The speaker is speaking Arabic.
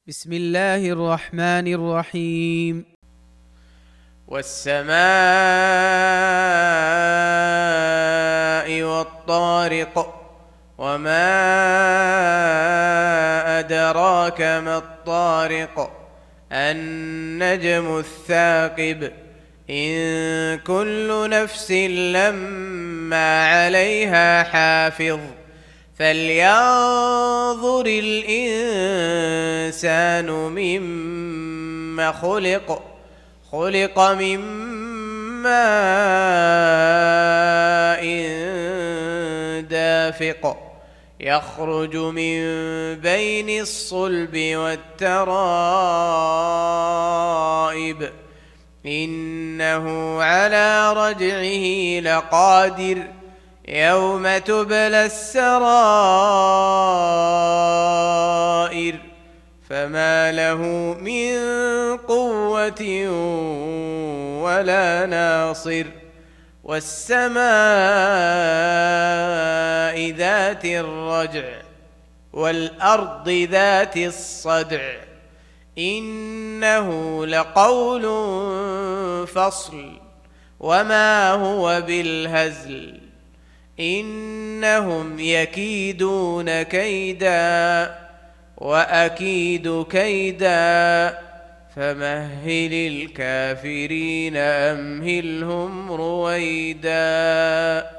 بسم الله الرحمن الرحيم. والسماء والطارق وما أدراك ما الطارق النجم الثاقب إن كل نفس لما عليها حافظ فلينظر الإنسان مما خلق من ماء دافق يخرج من بين الصلب والترائب إنه على رجعه لقادر يوم تبلى السرائر فما له من قوة ولا ناصر والسماء ذات الرجع والأرض ذات الصدع إنه لقول فصل وما هو بالهزل إنهم يكيدون كيدا وأكيد كيدا فمهل الكافرين أمهلهم رويدا.